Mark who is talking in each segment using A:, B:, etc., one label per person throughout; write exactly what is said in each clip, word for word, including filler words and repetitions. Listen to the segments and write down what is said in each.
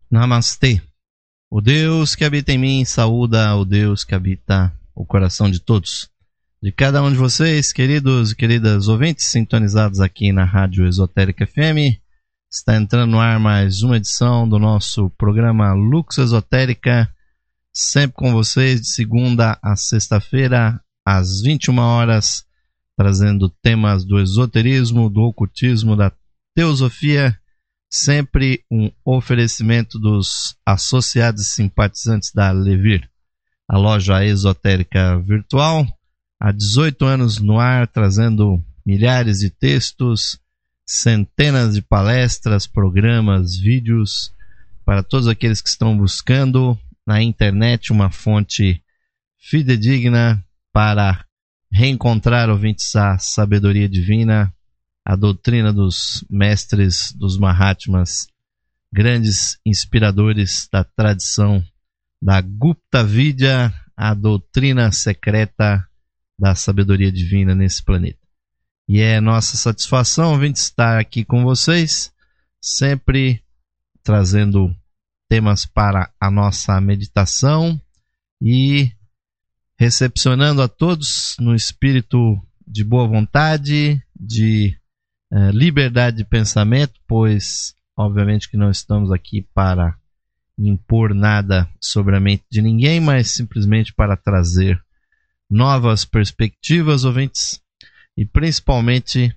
A: Namastê. O Deus que habita em mim saúda o Deus que habita o coração de todos. De cada um de vocês, queridos e queridas ouvintes sintonizados aqui na Rádio Esotérica F M, está entrando no ar mais uma edição do nosso programa Lux Esotérica, sempre com vocês de segunda a sexta-feira, às vinte e uma horas, trazendo temas do esoterismo, do ocultismo, da teosofia, sempre um oferecimento dos associados e simpatizantes da Levir, a loja esotérica virtual, há dezoito anos no ar, trazendo milhares de textos, centenas de palestras, programas, vídeos, para todos aqueles que estão buscando na internet uma fonte fidedigna para reencontrar ouvintes a sabedoria divina, a doutrina dos mestres, dos Mahatmas, grandes inspiradores da tradição da Gupta Vidya, a doutrina secreta da sabedoria divina nesse planeta. E é nossa satisfação, ouvintes, estar aqui com vocês, sempre trazendo temas para a nossa meditação e recepcionando a todos no espírito de boa vontade, de uh, liberdade de pensamento, pois obviamente que não estamos aqui para impor nada sobre a mente de ninguém, mas simplesmente para trazer novas perspectivas, ouvintes, e principalmente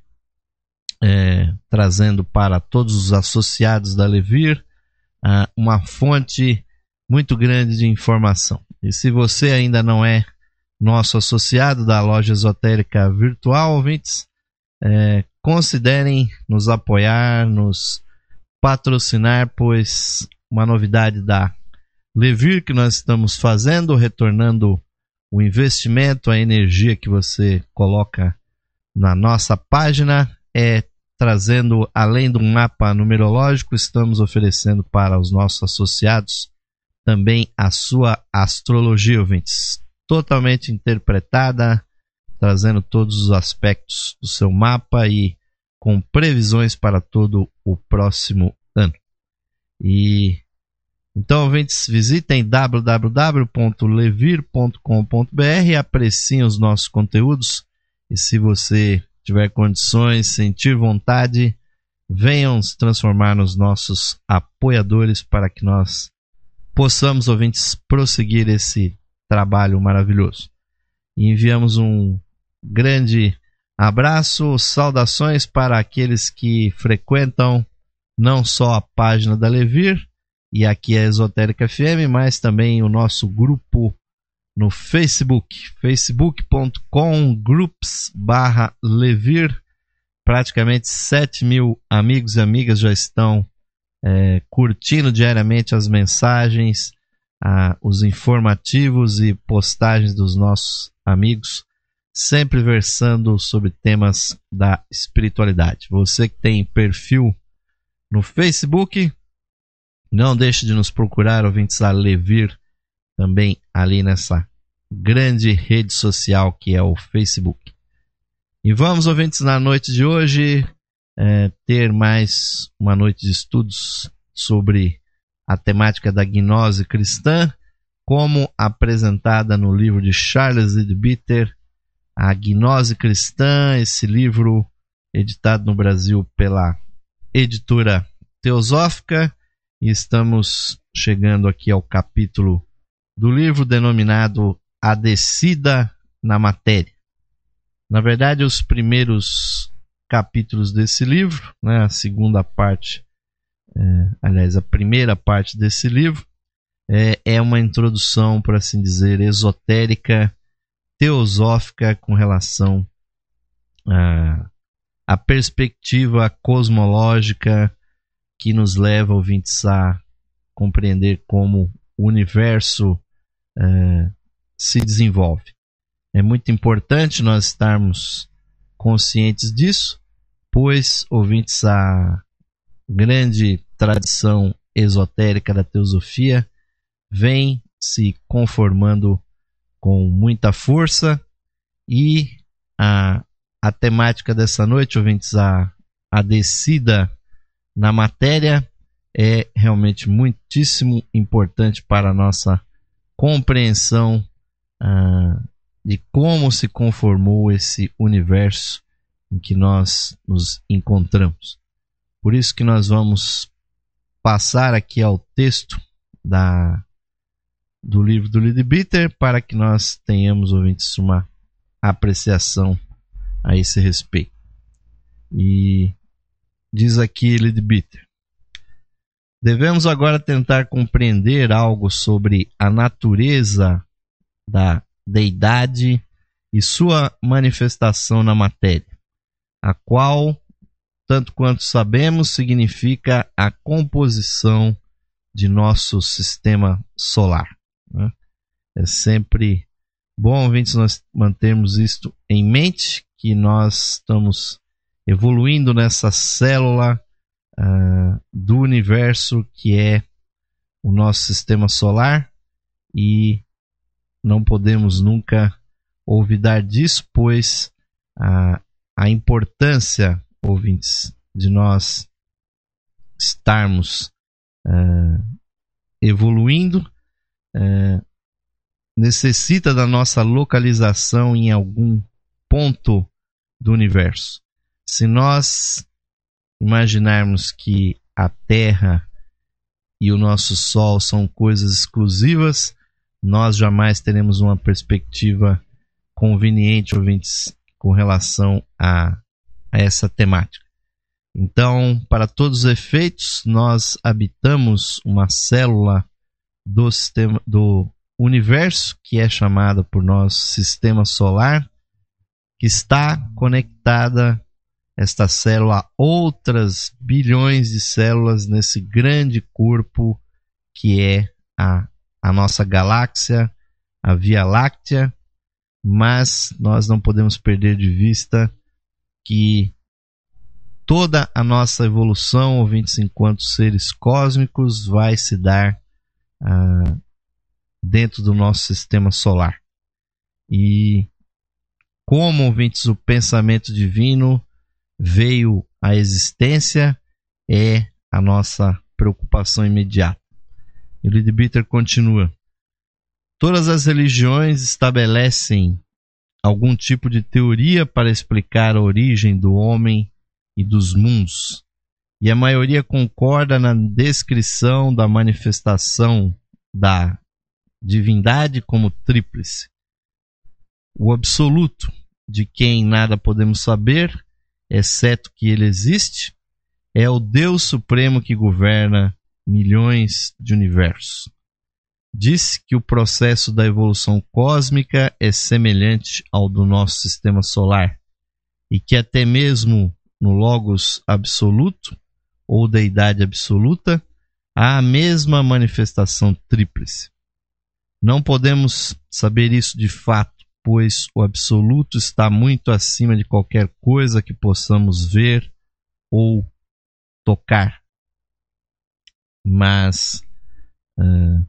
A: é, trazendo para todos os associados da Levir uh, uma fonte muito grande de informação. E se você ainda não é nosso associado da loja esotérica virtual, ouvintes, é, considerem nos apoiar, nos patrocinar, pois uma novidade da Levir que nós estamos fazendo, retornando o investimento, a energia que você coloca na nossa página, é trazendo, além do mapa numerológico, estamos oferecendo para os nossos associados também a sua astrologia, ouvintes, totalmente interpretada, trazendo todos os aspectos do seu mapa e com previsões para todo o próximo ano. E então, ouvintes, visitem w w w ponto levir ponto com ponto b r e apreciem os nossos conteúdos. E se você tiver condições, sentir vontade, venham se transformar nos nossos apoiadores para que nós possamos, ouvintes, prosseguir esse trabalho maravilhoso. E enviamos um grande abraço, saudações para aqueles que frequentam não só a página da Levir, e aqui é a Esotérica F M, mas também o nosso grupo no Facebook, facebook ponto com groups barra Levir. Praticamente sete mil amigos e amigas já estão é, curtindo diariamente as mensagens, a, os informativos e postagens dos nossos amigos, sempre versando sobre temas da espiritualidade. Você que tem perfil no Facebook, não deixe de nos procurar, ouvintes, a Levir, também ali nessa grande rede social que é o Facebook. E vamos, ouvintes, na noite de hoje é, ter mais uma noite de estudos sobre a temática da gnose cristã, como apresentada no livro de Charles Leadbeater, A Gnose Cristã, esse livro editado no Brasil pela editora Teosófica. E estamos chegando aqui ao capítulo do livro denominado A Descida na Matéria. Na verdade, os primeiros capítulos desse livro, né, a segunda parte, é, aliás, a primeira parte desse livro, é, é uma introdução, por assim dizer, esotérica, teosófica com relação à, à perspectiva cosmológica que nos leva, ouvintes, a compreender como o universo é, se desenvolve. É muito importante nós estarmos conscientes disso, pois, ouvintes, a grande tradição esotérica da teosofia vem se conformando com muita força e a, a temática dessa noite, ouvintes, a, a descida na matéria, é realmente muitíssimo importante para a nossa compreensão ah, de como se conformou esse universo em que nós nos encontramos. Por isso que nós vamos passar aqui ao texto da, do livro do Leadbeater, para que nós tenhamos, ouvintes, uma apreciação a esse respeito. E diz aqui Leadbeater: devemos agora tentar compreender algo sobre a natureza da deidade e sua manifestação na matéria, a qual, tanto quanto sabemos, significa a composição de nosso sistema solar. Né? É sempre bom, ouvintes, nós mantermos isto em mente, que nós estamos evoluindo nessa célula uh, do universo que é o nosso sistema solar, e não podemos nunca olvidar disso, pois a, a importância, ouvintes, de nós estarmos uh, evoluindo uh, necessita da nossa localização em algum ponto do universo. Se nós imaginarmos que a Terra e o nosso Sol são coisas exclusivas, nós jamais teremos uma perspectiva conveniente, ouvintes, com relação a, a essa temática. Então, para todos os efeitos, nós habitamos uma célula do sistema, do universo, que é chamada por nós Sistema Solar, que está conectada, esta célula, a outras bilhões de células nesse grande corpo que é a a nossa galáxia, a Via Láctea, mas nós não podemos perder de vista que toda a nossa evolução, ouvintes, enquanto seres cósmicos, vai se dar ah, dentro do nosso sistema solar. E como, ouvintes, o pensamento divino veio à existência, é a nossa preocupação imediata. E o Leadbeater continua: todas as religiões estabelecem algum tipo de teoria para explicar a origem do homem e dos mundos, e a maioria concorda na descrição da manifestação da divindade como tríplice. O absoluto, de quem nada podemos saber, exceto que ele existe, é o Deus Supremo que governa milhões de universos. Disse que o processo da evolução cósmica é semelhante ao do nosso sistema solar, e que até mesmo no Logos absoluto, ou deidade absoluta, há a mesma manifestação tríplice. Não podemos saber isso de fato, pois o absoluto está muito acima de qualquer coisa que possamos ver ou tocar. Mas uh,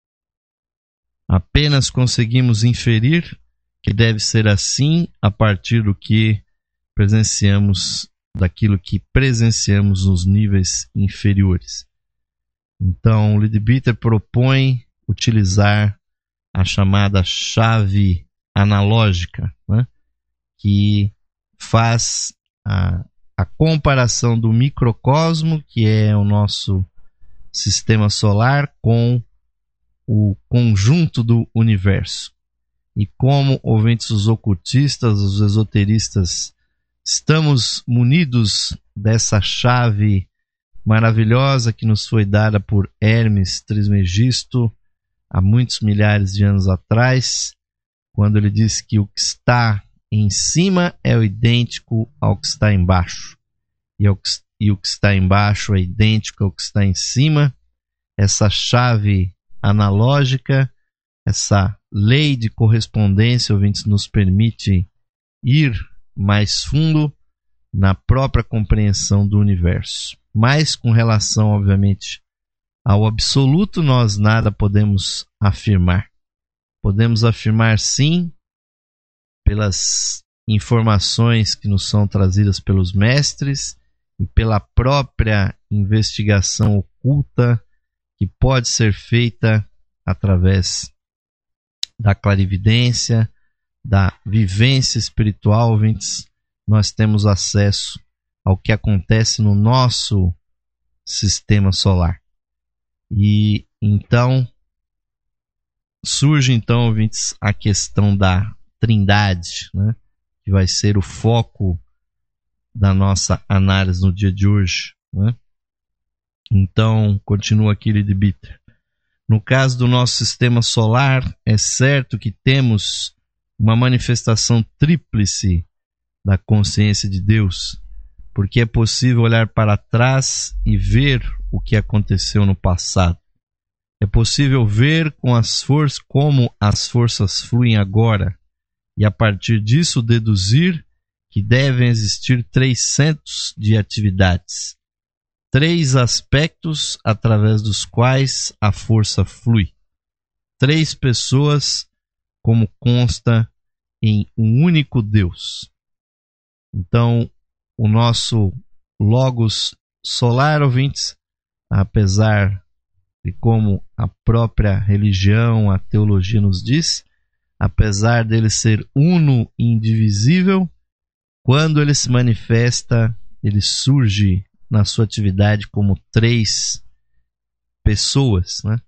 A: apenas conseguimos inferir que deve ser assim a partir do que presenciamos, daquilo que presenciamos nos níveis inferiores. Então, o Leadbeater propõe utilizar a chamada chave analógica, né, que faz a, a comparação do microcosmo, que é o nosso sistema solar, com o conjunto do universo. E como, ouvintes, os ocultistas, os esoteristas, estamos munidos dessa chave maravilhosa que nos foi dada por Hermes Trismegisto há muitos milhares de anos atrás, quando ele disse que o que está em cima é o idêntico ao que está embaixo, e, ao que, e o que está embaixo é idêntico ao que está em cima. Essa chave analógica, essa lei de correspondência, ouvintes, nos permite ir mais fundo na própria compreensão do universo. Mas com relação, obviamente, ao absoluto, nós nada podemos afirmar. Podemos afirmar, sim, pelas informações que nos são trazidas pelos mestres e pela própria investigação oculta que pode ser feita através da clarividência, da vivência espiritual, ouvintes, nós temos acesso ao que acontece no nosso sistema solar. E então surge então, ouvintes, a questão da Trindade, né, que vai ser o foco da nossa análise no dia de hoje, né? Então, continua aqui Lidbiter. No caso do nosso sistema solar, é certo que temos uma manifestação tríplice da consciência de Deus, porque é possível olhar para trás e ver o que aconteceu no passado. É possível ver com as forças como as forças fluem agora e a partir disso deduzir que devem existir três centros de atividades, três aspectos através dos quais a força flui, três pessoas, como consta em um único Deus. Então, o nosso Logos solar, ouvintes, apesar de como a própria religião, a teologia nos diz, apesar dele ser uno e indivisível, quando ele se manifesta, ele surge na sua atividade como três pessoas, né?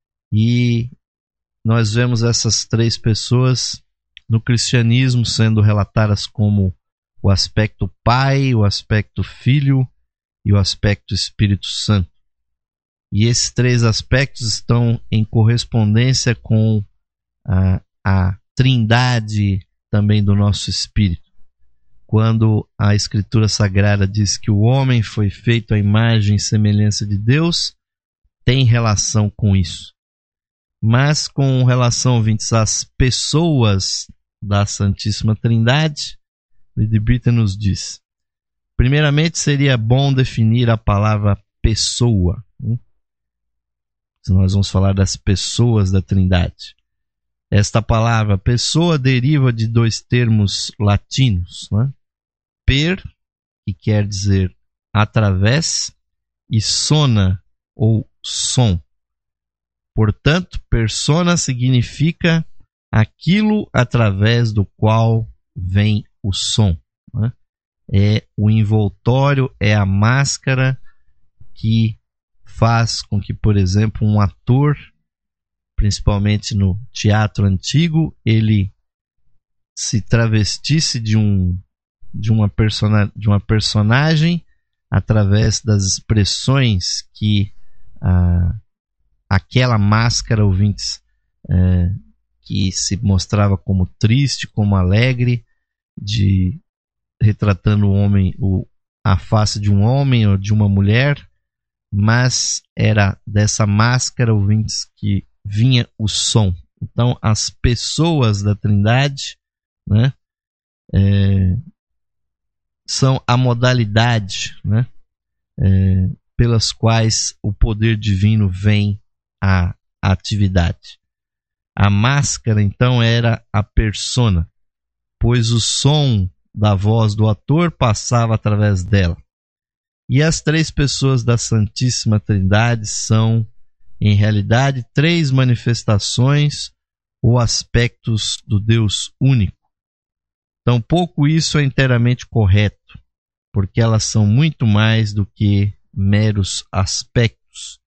A: E nós vemos essas três pessoas no cristianismo sendo relatadas como o aspecto Pai, o aspecto Filho e o aspecto Espírito Santo. E esses três aspectos estão em correspondência com a, a trindade também do nosso espírito. Quando a Escritura Sagrada diz que o homem foi feito à imagem e semelhança de Deus, tem relação com isso. Mas com relação, ouvintes, às pessoas da Santíssima Trindade, Lidbiter nos diz: primeiramente, seria bom definir a palavra pessoa. Se nós vamos falar das pessoas da Trindade. Esta palavra pessoa deriva de dois termos latinos, né? Per, que quer dizer através, e sona, ou som. Portanto, persona significa aquilo através do qual vem o som, né? É o envoltório, é a máscara que faz com que, por exemplo, um ator, principalmente no teatro antigo, ele se travestisse de, um, de, uma, persona, de uma personagem através das expressões que ah, aquela máscara, ouvintes, é, que se mostrava como triste, como alegre, de retratando o homem, o, a face de um homem ou de uma mulher, mas era dessa máscara, ouvintes, que vinha o som. Então, as pessoas da Trindade, né, é, são a modalidade, né, é, pelas quais o poder divino vem à atividade. A máscara, então, era a persona, pois o som da voz do ator passava através dela. E as três pessoas da Santíssima Trindade são, em realidade, três manifestações ou aspectos do Deus único. Tampouco isso é inteiramente correto, porque elas são muito mais do que meros aspectos.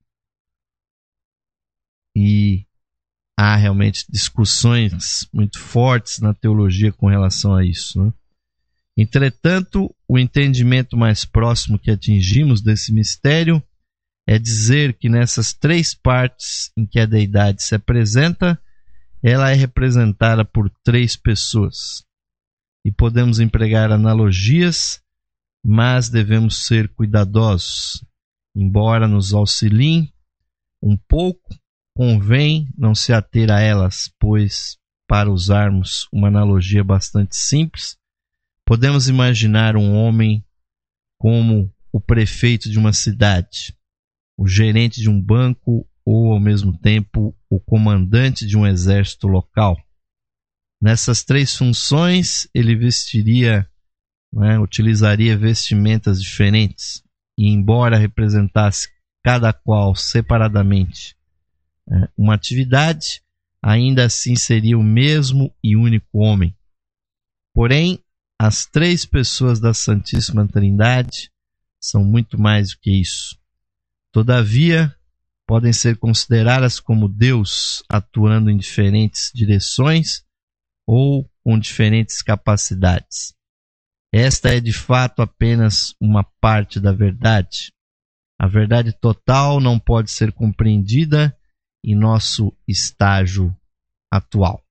A: E há realmente discussões muito fortes na teologia com relação a isso, né? Entretanto, o entendimento mais próximo que atingimos desse mistério é dizer que nessas três partes em que a deidade se apresenta, ela é representada por três pessoas. E podemos empregar analogias, mas devemos ser cuidadosos. Embora nos auxiliem um pouco, convém não se ater a elas, pois, para usarmos uma analogia bastante simples, podemos imaginar um homem como o prefeito de uma cidade, o gerente de um banco ou, ao mesmo tempo, o comandante de um exército local. Nessas três funções, ele vestiria né, utilizaria vestimentas diferentes, e embora representasse cada qual separadamente é, uma atividade, ainda assim seria o mesmo e único homem. Porém, as três pessoas da Santíssima Trindade são muito mais do que isso. Todavia, podem ser consideradas como Deus atuando em diferentes direções ou com diferentes capacidades. Esta é de fato apenas uma parte da verdade. A verdade total não pode ser compreendida em nosso estágio atual.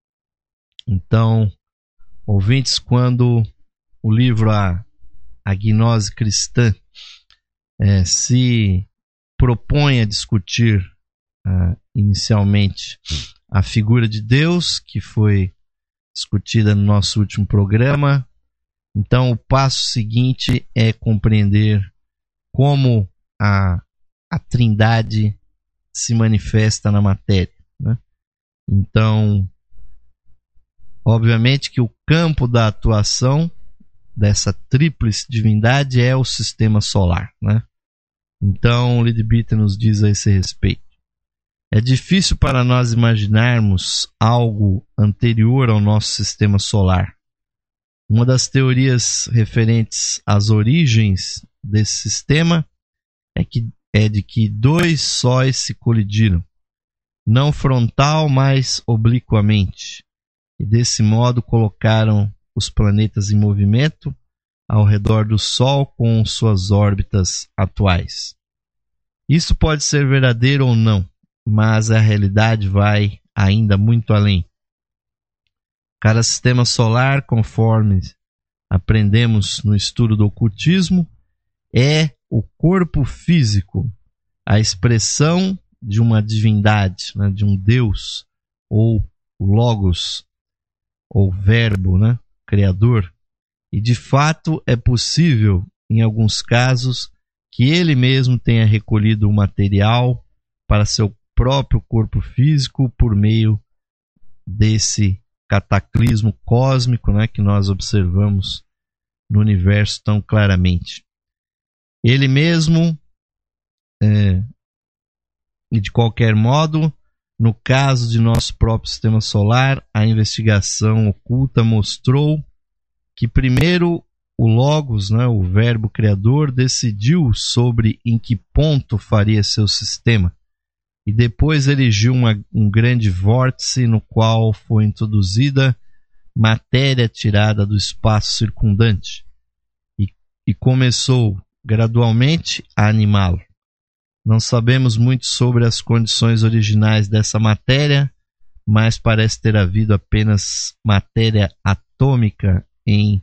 A: Então, ouvintes, quando o livro A, a Gnose Cristã é, se propõe a discutir uh, inicialmente a figura de Deus, que foi discutida no nosso último programa, então o passo seguinte é compreender como a, a Trindade se manifesta na matéria, né? Então, obviamente que o campo da atuação dessa tríplice divindade é o sistema solar, né? Então, Leadbeater nos diz a esse respeito: é difícil para nós imaginarmos algo anterior ao nosso sistema solar. Uma das teorias referentes às origens desse sistema é, que, é de que dois sóis se colidiram, não frontal, mas obliquamente, e desse modo colocaram os planetas em movimento ao redor do Sol com suas órbitas atuais. Isso pode ser verdadeiro ou não, mas a realidade vai ainda muito além. Cada sistema solar, conforme aprendemos no estudo do ocultismo, é o corpo físico, a expressão de uma divindade, né, de um Deus, ou Logos, ou Verbo, né, Criador. E de fato é possível, em alguns casos, que ele mesmo tenha recolhido o material para seu próprio corpo físico por meio desse cataclismo cósmico, né, que nós observamos no universo tão claramente. Ele mesmo, é, e de qualquer modo, no caso de nosso próprio sistema solar, a investigação oculta mostrou que primeiro o Logos, né, o Verbo Criador, decidiu sobre em que ponto faria seu sistema, e depois erigiu uma, um grande vórtice no qual foi introduzida matéria tirada do espaço circundante, e, e começou gradualmente a animá-lo. Não sabemos muito sobre as condições originais dessa matéria, mas parece ter havido apenas matéria atômica em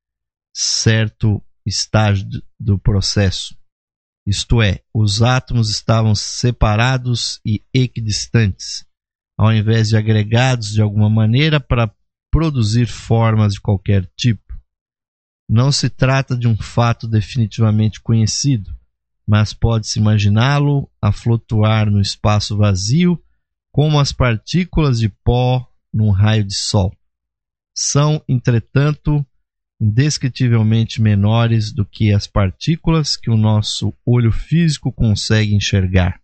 A: certo estágio do processo. Isto é, os átomos estavam separados e equidistantes, ao invés de agregados de alguma maneira para produzir formas de qualquer tipo. Não se trata de um fato definitivamente conhecido, mas pode-se imaginá-lo a flutuar no espaço vazio como as partículas de pó num raio de sol. São, entretanto, indescritivelmente menores do que as partículas que o nosso olho físico consegue enxergar.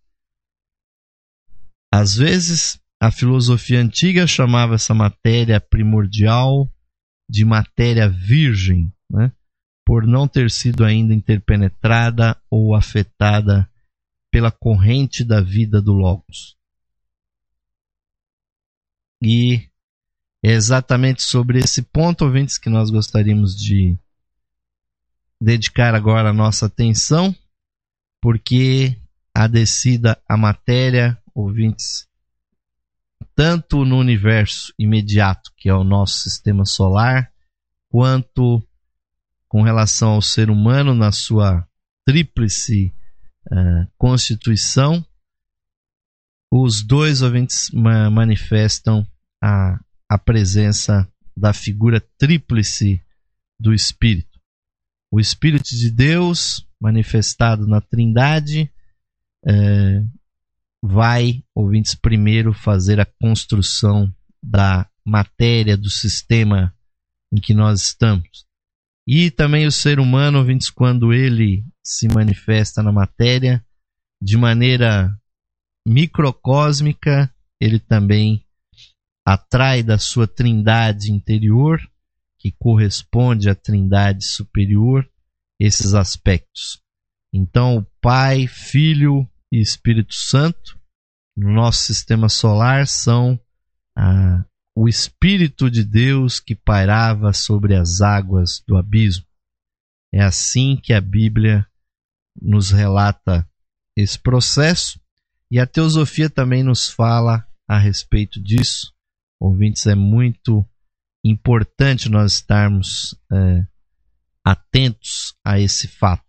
A: Às vezes, a filosofia antiga chamava essa matéria primordial de matéria virgem, né, por não ter sido ainda interpenetrada ou afetada pela corrente da vida do Logos. E é exatamente sobre esse ponto, ouvintes, que nós gostaríamos de dedicar agora a nossa atenção, porque a descida à matéria, ouvintes, tanto no universo imediato, que é o nosso sistema solar, quanto com relação ao ser humano na sua tríplice uh, constituição, os dois ouvintes ma- manifestam a a presença da figura tríplice do Espírito. O Espírito de Deus, manifestado na Trindade, é, vai, ouvintes, primeiro fazer a construção da matéria do sistema em que nós estamos. E também o ser humano, ouvintes, quando ele se manifesta na matéria, de maneira microcósmica, ele também atrai da sua trindade interior, que corresponde à trindade superior, esses aspectos. Então, o Pai, Filho e Espírito Santo, no nosso sistema solar, são ah, o Espírito de Deus que pairava sobre as águas do abismo. É assim que a Bíblia nos relata esse processo, e a teosofia também nos fala a respeito disso. Ouvintes, é muito importante nós estarmos é, atentos a esse fato.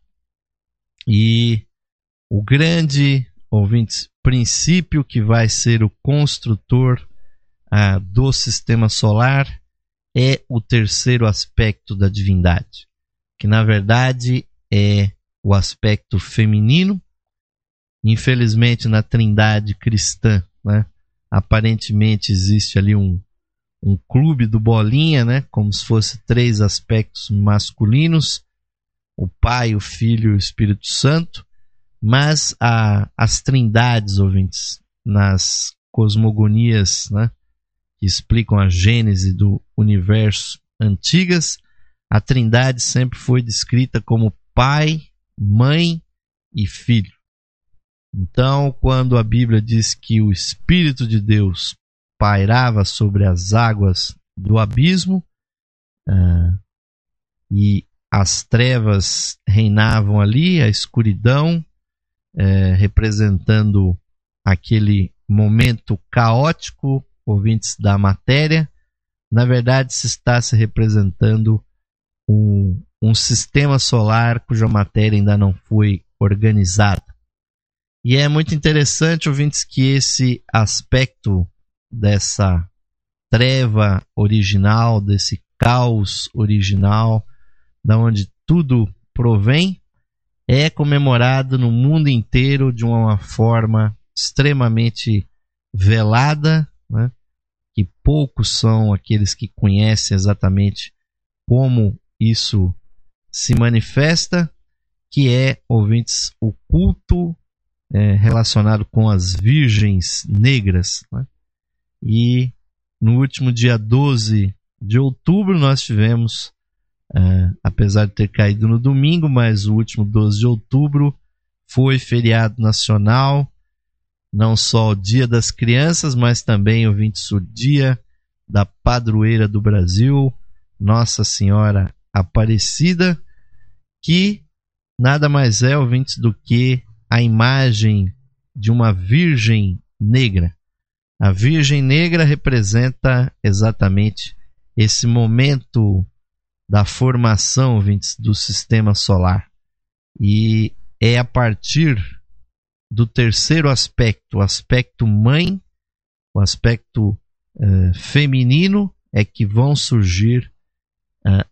A: E o grande, ouvintes, princípio que vai ser o construtor ah, do sistema solar é o terceiro aspecto da divindade, que na verdade é o aspecto feminino. Infelizmente, na trindade cristã, né, aparentemente existe ali um, um clube do bolinha, né, como se fosse três aspectos masculinos, o Pai, o Filho e o Espírito Santo, mas a, as trindades, ouvintes, nas cosmogonias, né, que explicam a gênese do universo antigas, a trindade sempre foi descrita como Pai, Mãe e Filho. Então, quando a Bíblia diz que o Espírito de Deus pairava sobre as águas do abismo ah, e as trevas reinavam ali, a escuridão, eh, representando aquele momento caótico, ouvintes, da matéria, na verdade se está se representando um, um sistema solar cuja matéria ainda não foi organizada. E é muito interessante, ouvintes, que esse aspecto dessa treva original, desse caos original, da onde tudo provém, é comemorado no mundo inteiro de uma forma extremamente velada, né? Que poucos são aqueles que conhecem exatamente como isso se manifesta, que é, ouvintes, o culto É, relacionado com as virgens negras, né? E no último dia doze de outubro nós tivemos, é, apesar de ter caído no domingo, mas o último doze de outubro foi feriado nacional, não só o Dia das Crianças, mas também, ouvintes, o Dia da Padroeira do Brasil, Nossa Senhora Aparecida, que nada mais é, ouvintes, do que a imagem de uma virgem negra. A virgem negra representa exatamente esse momento da formação, ouvintes, do sistema solar. E é a partir do terceiro aspecto, o aspecto mãe, o aspecto uh, feminino, é que vão surgir uh,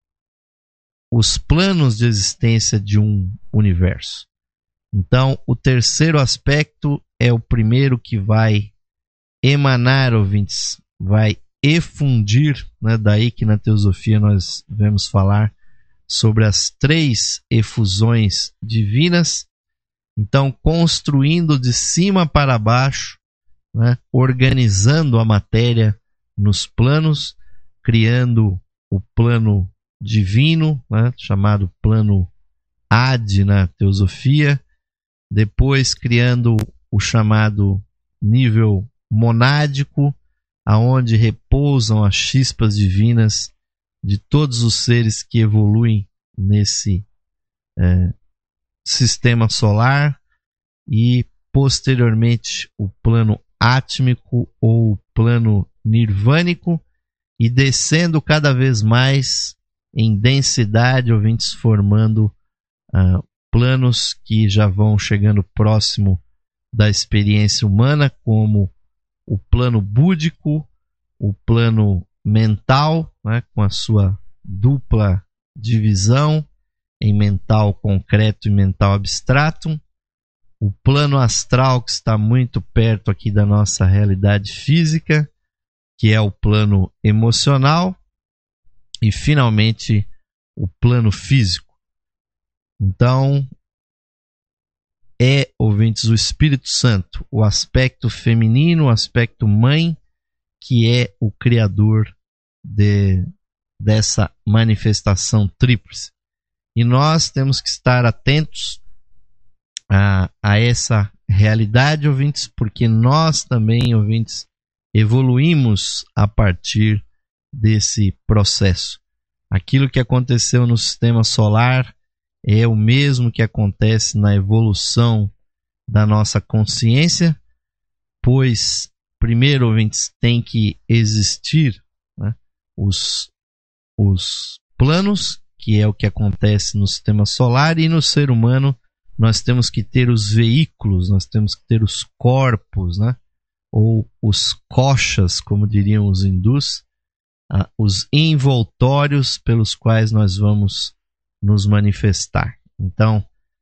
A: os planos de existência de um universo. Então, o terceiro aspecto é o primeiro que vai emanar, ouvintes, vai efundir, né? Daí que na teosofia nós vamos falar sobre as três efusões divinas. Então, construindo de cima para baixo, né? Organizando a matéria nos planos, criando o plano divino, né? Chamado plano Ad na teosofia, depois criando o chamado nível monádico, aonde repousam as chispas divinas de todos os seres que evoluem nesse é, sistema solar, e posteriormente o plano átmico ou o plano nirvânico, e descendo cada vez mais em densidade, ouvintes, formando uh, planos que já vão chegando próximo da experiência humana, como o plano búdico, o plano mental, né, com a sua dupla divisão em mental concreto e mental abstrato, o plano astral, que está muito perto aqui da nossa realidade física, que é o plano emocional, e finalmente o plano físico. Então, é, ouvintes, o Espírito Santo, o aspecto feminino, o aspecto mãe, que é o criador de, dessa manifestação tríplice. E nós temos que estar atentos a, a essa realidade, ouvintes, porque nós também, ouvintes, evoluímos a partir desse processo. Aquilo que aconteceu no sistema solar é o mesmo que acontece na evolução da nossa consciência, pois, primeiro, ouvintes, tem que existir, né, os, os planos, que é o que acontece no sistema solar, e no ser humano nós temos que ter os veículos, nós temos que ter os corpos, né, ou os koshas, como diriam os hindus, ah, os envoltórios pelos quais nós vamos nos manifestar. Então,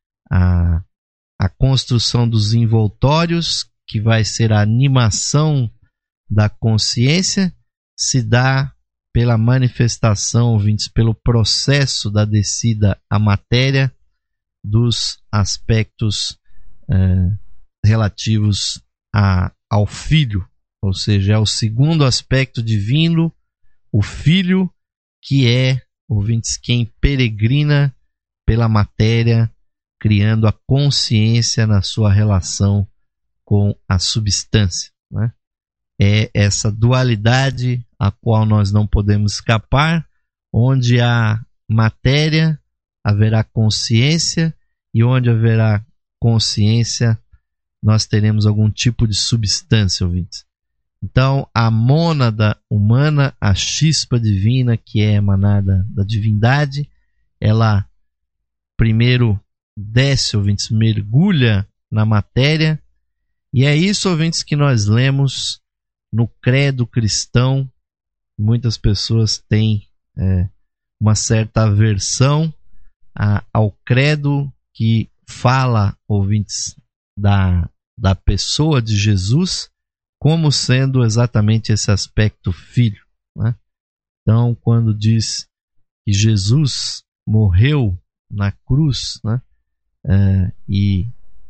A: a, a construção dos envoltórios, que vai ser a animação da consciência, se dá pela manifestação, ouvintes, pelo processo da descida à matéria dos aspectos eh, relativos a, ao Filho, ou seja, é o segundo aspecto divino, o Filho, que é, ouvintes, quem peregrina pela matéria, criando a consciência na sua relação com a substância, né? É essa dualidade a qual nós não podemos escapar, onde há matéria, haverá consciência, e onde haverá consciência, nós teremos algum tipo de substância, ouvintes. Então, a mônada humana, a chispa divina, que é emanada da divindade, ela primeiro desce, ouvintes, mergulha na matéria, e é isso, ouvintes, que nós lemos no credo cristão. Muitas pessoas têm é, uma certa aversão a, ao credo que fala, ouvintes, da, da pessoa de Jesus, como sendo exatamente esse aspecto filho, né? Então, quando diz que Jesus morreu na cruz, né, é, e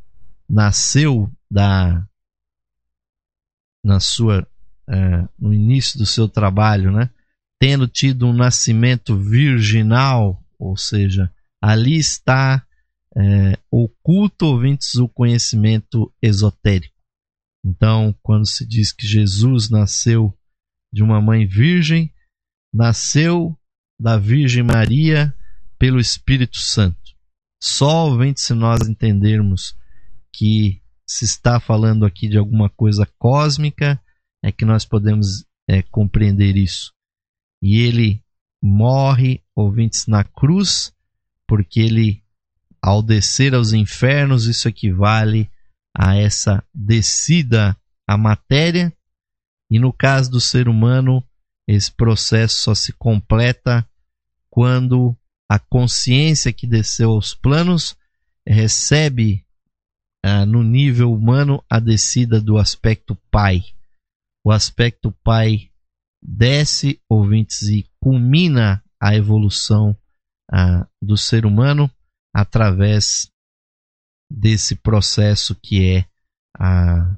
A: nasceu da, na sua, é, no início do seu trabalho, né, tendo tido um nascimento virginal, ou seja, ali está é, oculto, ouvintes, o conhecimento esotérico. Então, quando se diz que Jesus nasceu de uma mãe virgem, nasceu da Virgem Maria pelo Espírito Santo. Só, ouvintes, se nós entendermos que se está falando aqui de alguma coisa cósmica, é que nós podemos é, compreender isso. E ele morre, ouvintes, na cruz, porque ele, ao descer aos infernos, isso equivale a essa descida à matéria, e no caso do ser humano, esse processo só se completa quando a consciência que desceu aos planos recebe ah, no nível humano a descida do aspecto Pai. O aspecto Pai desce, ouvintes, e culmina a evolução ah, do ser humano através desse processo que é a,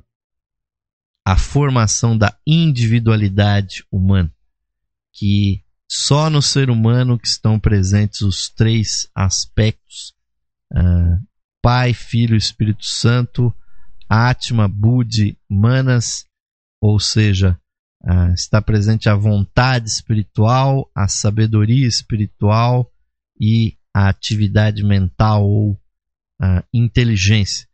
A: a formação da individualidade humana, que só no ser humano que estão presentes os três aspectos, uh, Pai, Filho e Espírito Santo, Atma, Buddhi, Manas, ou seja, uh, está presente a vontade espiritual, a sabedoria espiritual e a atividade mental ou a inteligência.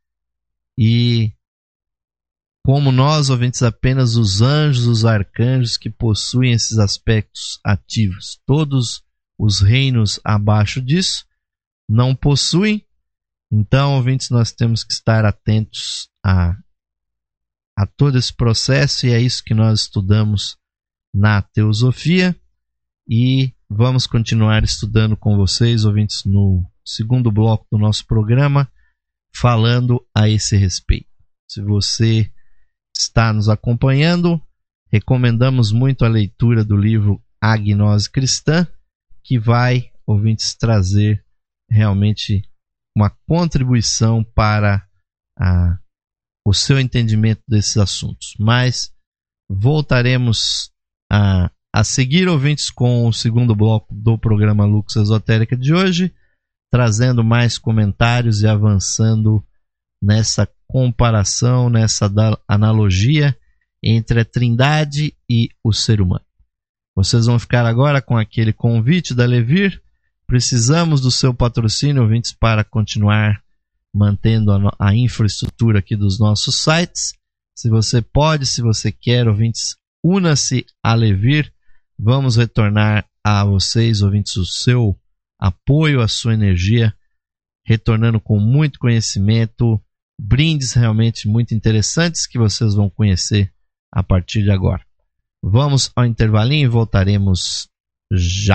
A: E como nós, ouvintes, apenas os anjos, os arcanjos que possuem esses aspectos ativos, todos os reinos abaixo disso não possuem. Então, ouvintes, nós temos que estar atentos a, a todo esse processo, e é isso que nós estudamos na teosofia, e vamos continuar estudando com vocês, ouvintes, no segundo bloco do nosso programa, falando a esse respeito. Se você está nos acompanhando, recomendamos muito a leitura do livro A Gnose Cristã, que vai, ouvintes, trazer realmente uma contribuição para a, o seu entendimento desses assuntos. Mas voltaremos a, a seguir, ouvintes, com o segundo bloco do programa Lux Esotérica de hoje, trazendo mais comentários e avançando nessa comparação, nessa analogia entre a Trindade e o ser humano. Vocês vão ficar agora com aquele convite da Levir. Precisamos do seu patrocínio, ouvintes, para continuar mantendo a, a infraestrutura aqui dos nossos sites. Se você pode, se você quer, ouvintes, una-se a Levir. Vamos retornar a vocês, ouvintes, o seu apoio, a sua energia, retornando com muito conhecimento, brindes realmente muito interessantes que vocês vão conhecer a partir de agora. Vamos ao intervalinho e voltaremos já.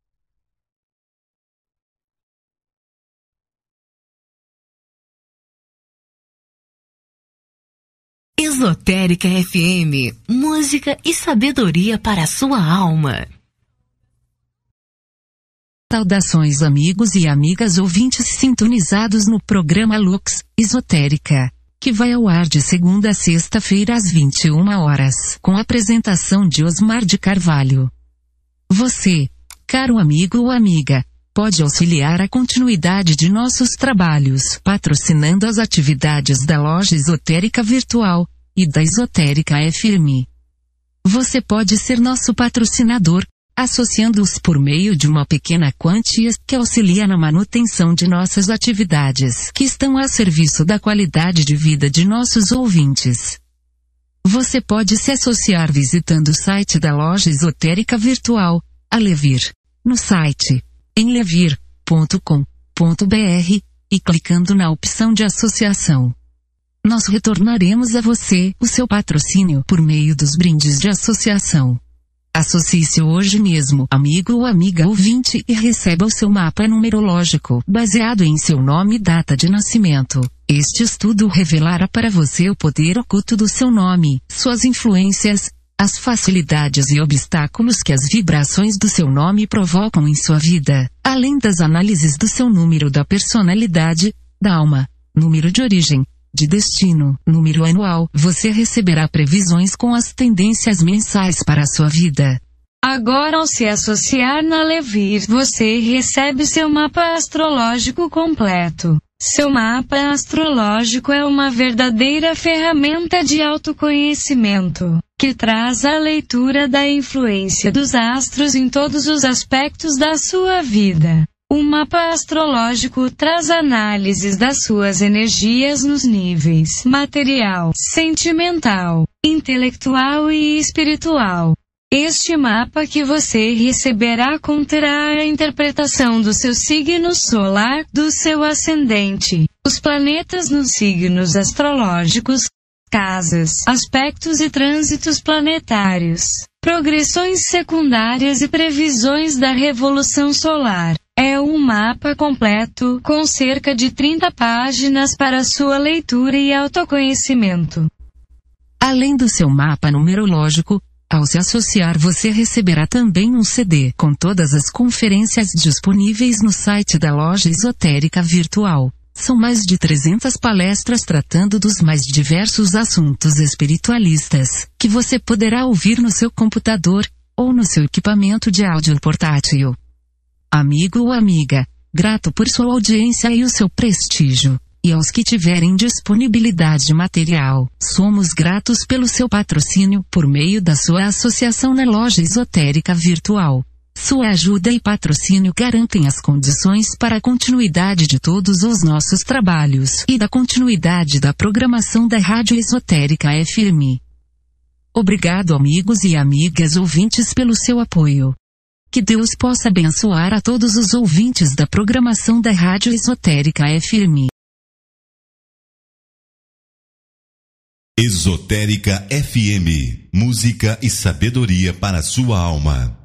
B: Esotérica F M, música e sabedoria para a sua alma. Saudações, amigos e amigas ouvintes sintonizados no programa Lux Esotérica, que vai ao ar de segunda a sexta-feira às vinte e uma horas, com a apresentação de Osmar de Carvalho. Você, caro amigo ou amiga, pode auxiliar a continuidade de nossos trabalhos, patrocinando as atividades da Loja Esotérica Virtual e da Esotérica F M. Você pode ser nosso patrocinador, associando-os por meio de uma pequena quantia que auxilia na manutenção de nossas atividades, que estão a serviço da qualidade de vida de nossos ouvintes. Você pode se associar visitando o site da Loja Esotérica Virtual, a Levir, no site em levir ponto com ponto b r e clicando na opção de associação. Nós retornaremos a você o seu patrocínio por meio dos brindes de associação. Associe-se hoje mesmo, amigo ou amiga ouvinte, e receba o seu mapa numerológico, baseado em seu nome e data de nascimento. Este estudo revelará para você o poder oculto do seu nome, suas influências, as facilidades e obstáculos que as vibrações do seu nome provocam em sua vida, além das análises do seu número da personalidade, da alma, número de origem, de destino, número anual. Você receberá previsões com as tendências mensais para a sua vida. Agora, ao se associar na Levir, você recebe seu mapa astrológico completo. Seu mapa astrológico é uma verdadeira ferramenta de autoconhecimento, que traz a leitura da influência dos astros em todos os aspectos da sua vida. O mapa astrológico traz análises das suas energias nos níveis material, sentimental, intelectual e espiritual. Este mapa que você receberá conterá a interpretação do seu signo solar, do seu ascendente, os planetas nos signos astrológicos, casas, aspectos e trânsitos planetários, progressões secundárias e previsões da revolução solar. É um mapa completo, com cerca de trinta páginas para sua leitura e autoconhecimento. Além do seu mapa numerológico, ao se associar você receberá também um C D com todas as conferências disponíveis no site da Loja Esotérica Virtual. São mais de trezentas palestras tratando dos mais diversos assuntos espiritualistas, que você poderá ouvir no seu computador, ou no seu equipamento de áudio portátil. Amigo ou amiga, grato por sua audiência e o seu prestígio. E aos que tiverem disponibilidade material, somos gratos pelo seu patrocínio por meio da sua associação na Loja Esotérica Virtual. Sua ajuda e patrocínio garantem as condições para a continuidade de todos os nossos trabalhos e da continuidade da programação da Rádio Esotérica F M. Obrigado, amigos e amigas ouvintes, pelo seu apoio. Que Deus possa abençoar a todos os ouvintes da programação da Rádio Esotérica F M.
C: Esotérica F M, música e sabedoria para a sua alma.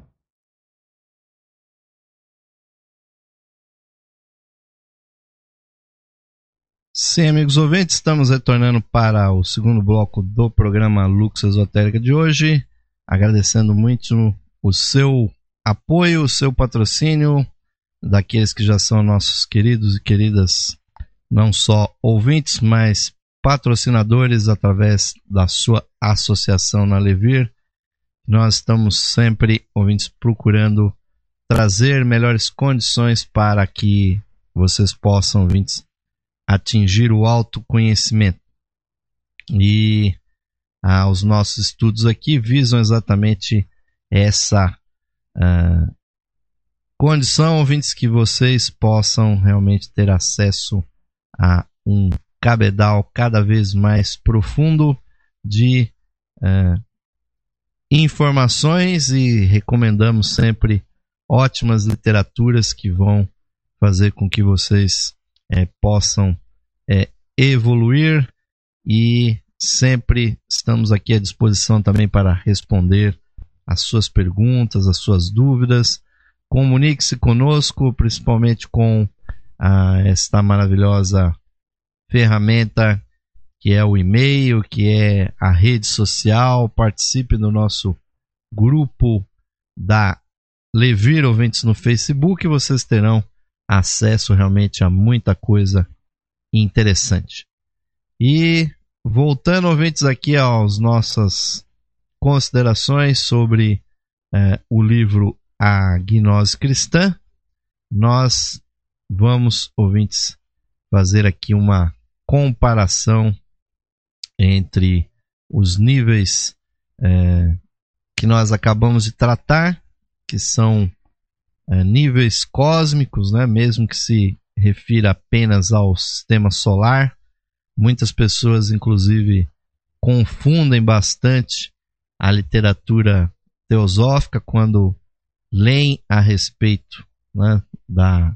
A: Sim, amigos ouvintes, estamos retornando para o segundo bloco do programa Lux Esotérica de hoje, agradecendo muito o seu apoio, o seu patrocínio, daqueles que já são nossos queridos e queridas, não só ouvintes, mas patrocinadores através da sua associação na Levir. Nós estamos sempre, ouvintes, procurando trazer melhores condições para que vocês possam, ouvintes, atingir o autoconhecimento. E ah, os nossos estudos aqui visam exatamente essa ah, condição, ouvintes, que vocês possam realmente ter acesso a um cabedal cada vez mais profundo de ah, informações, e recomendamos sempre ótimas literaturas que vão fazer com que vocês é, possam é, evoluir, e sempre estamos aqui à disposição também para responder as suas perguntas, as suas dúvidas. Comunique-se conosco, principalmente com ah, esta maravilhosa ferramenta que é o e-mail, que é a rede social. Participe do nosso grupo da Levir Ouvintes no Facebook, e vocês terão acesso realmente a muita coisa interessante. E voltando, ouvintes, aqui às nossas considerações sobre eh, o livro A Gnose Cristã, nós vamos, ouvintes, fazer aqui uma comparação entre os níveis eh, que nós acabamos de tratar, que são é, níveis cósmicos, né? Mesmo que se refira apenas ao sistema solar. Muitas pessoas, inclusive, confundem bastante a literatura teosófica quando leem a respeito, né, da,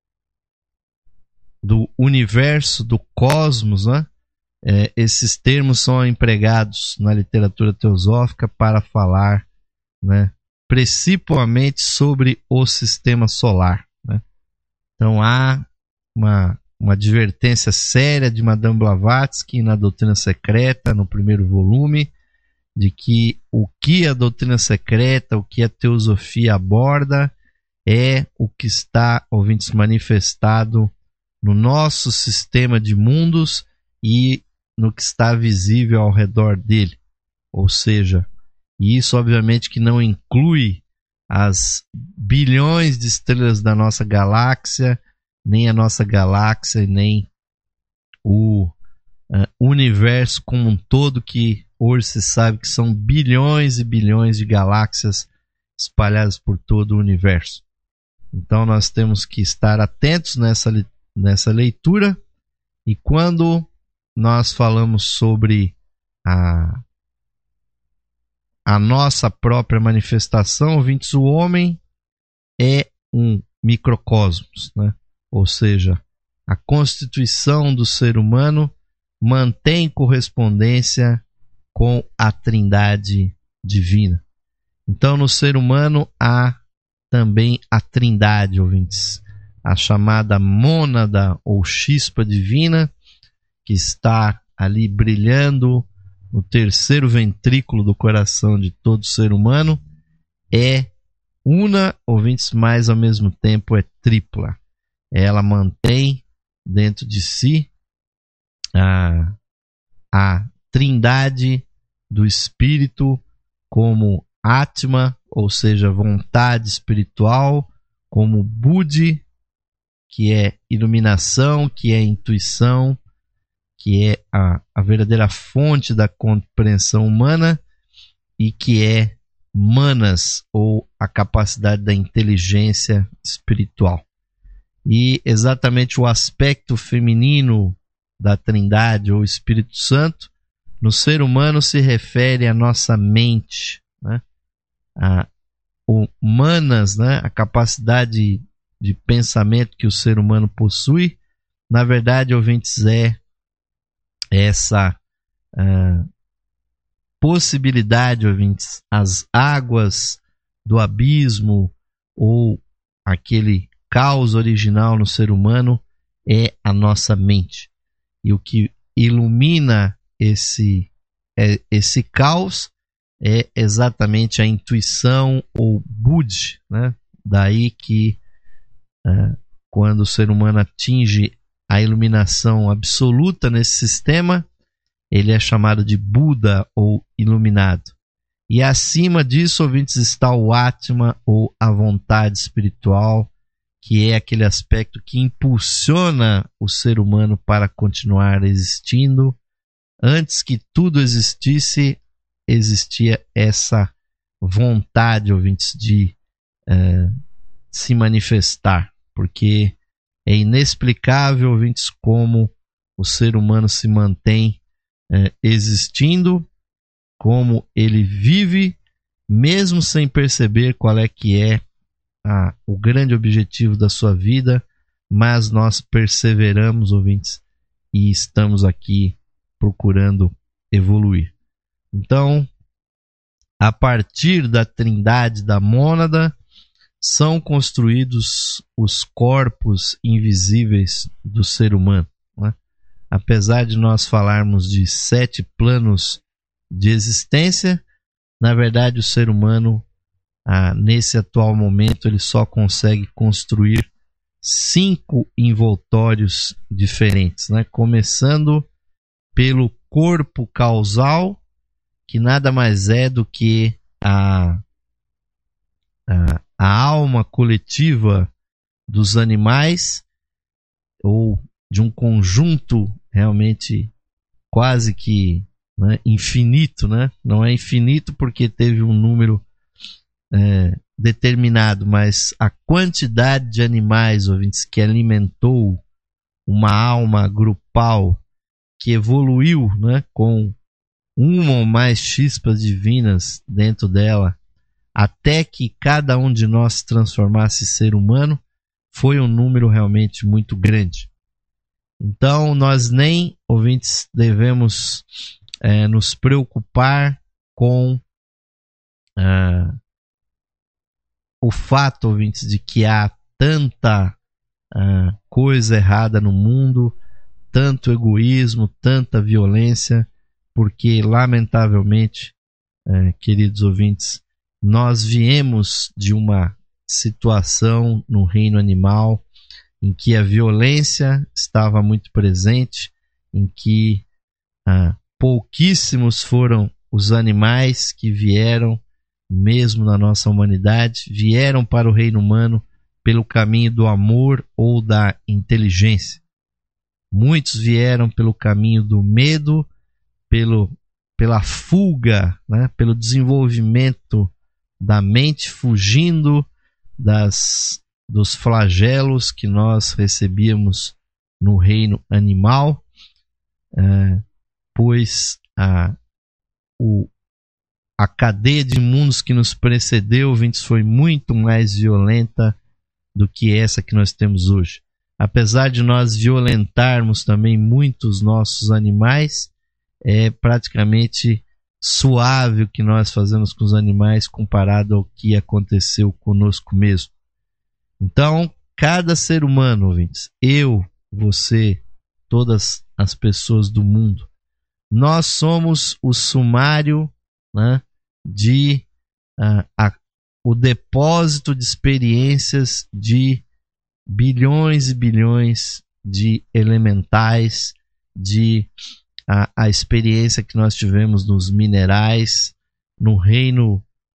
A: do universo, do cosmos, né? É, esses termos são empregados na literatura teosófica para falar, né, principalmente sobre o sistema solar, né? Então há uma, uma advertência séria de Madame Blavatsky na Doutrina Secreta, no primeiro volume, de que o que a doutrina secreta, o que a teosofia aborda, é o que está, ouvintes, manifestado no nosso sistema de mundos e no que está visível ao redor dele. Ou seja, e isso obviamente que não inclui as bilhões de estrelas da nossa galáxia, nem a nossa galáxia, nem o uh, universo como um todo, que hoje se sabe que são bilhões e bilhões de galáxias espalhadas por todo o universo. Então nós temos que estar atentos nessa, nessa leitura, e quando nós falamos sobre a a nossa própria manifestação, ouvintes, o homem é um microcosmos, né? Ou seja, a constituição do ser humano mantém correspondência com a trindade divina. Então, no ser humano há também a trindade, ouvintes, a chamada mônada ou chispa divina, que está ali brilhando no terceiro ventrículo do coração de todo ser humano. É una, ouvintes, mas ao mesmo tempo é tripla. Ela mantém dentro de si a, a trindade do espírito como Atma, ou seja, vontade espiritual, como Buddhi, que é iluminação, que é intuição, que é a, a verdadeira fonte da compreensão humana, e que é Manas, ou a capacidade da inteligência espiritual. E exatamente o aspecto feminino da Trindade, ou Espírito Santo, no ser humano se refere à nossa mente, né? A, o Manas, né? A capacidade de pensamento que o ser humano possui, na verdade, ouvintes, é essa uh, possibilidade, ouvintes, as águas do abismo, ou aquele caos original no ser humano, é a nossa mente. E o que ilumina esse, é, esse caos é exatamente a intuição, ou Buddhi, né? Daí que uh, quando o ser humano atinge a iluminação absoluta nesse sistema, ele é chamado de Buda ou iluminado. E acima disso, ouvintes, está o Atma ou a vontade espiritual, que é aquele aspecto que impulsiona o ser humano para continuar existindo. Antes que tudo existisse, existia essa vontade, ouvintes, de eh, se manifestar, porque é inexplicável, ouvintes, como o ser humano se mantém eh, existindo, como ele vive, mesmo sem perceber qual é que é a, o grande objetivo da sua vida, mas nós perseveramos, ouvintes, e estamos aqui procurando evoluir. Então, a partir da trindade da mônada, são construídos os corpos invisíveis do ser humano, né? Apesar de nós falarmos de sete planos de existência, na verdade o ser humano, ah, nesse atual momento, ele só consegue construir cinco envoltórios diferentes, né? Começando pelo corpo causal, que nada mais é do que a, a, a alma coletiva dos animais, ou de um conjunto realmente quase que, né, infinito, né? Não é infinito porque teve um número é, determinado, mas a quantidade de animais, ouvintes, que alimentou uma alma grupal que evoluiu, né, com uma ou mais chispas divinas dentro dela, até que cada um de nós se transformasse em ser humano, foi um número realmente muito grande. Então, nós nem, ouvintes, devemos é, nos preocupar com ah, o fato, ouvintes, de que há tanta ah, coisa errada no mundo, tanto egoísmo, tanta violência, porque, lamentavelmente, é, queridos ouvintes, nós viemos de uma situação no reino animal em que a violência estava muito presente, em que ah, pouquíssimos foram os animais que vieram, mesmo na nossa humanidade, vieram para o reino humano pelo caminho do amor ou da inteligência. Muitos vieram pelo caminho do medo, pelo, pela fuga, né, pelo desenvolvimento da mente, fugindo das, dos flagelos que nós recebíamos no reino animal, é, pois a, o, a cadeia de mundos que nos precedeu, ouvintes, foi muito mais violenta do que essa que nós temos hoje. Apesar de nós violentarmos também muitos nossos animais, é praticamente suave o que nós fazemos com os animais comparado ao que aconteceu conosco mesmo. Então, cada ser humano, ouvintes, eu, você, todas as pessoas do mundo, nós somos o sumário, né, de uh, a, o depósito de experiências de bilhões e bilhões de elementais, de a, a experiência que nós tivemos nos minerais, no reino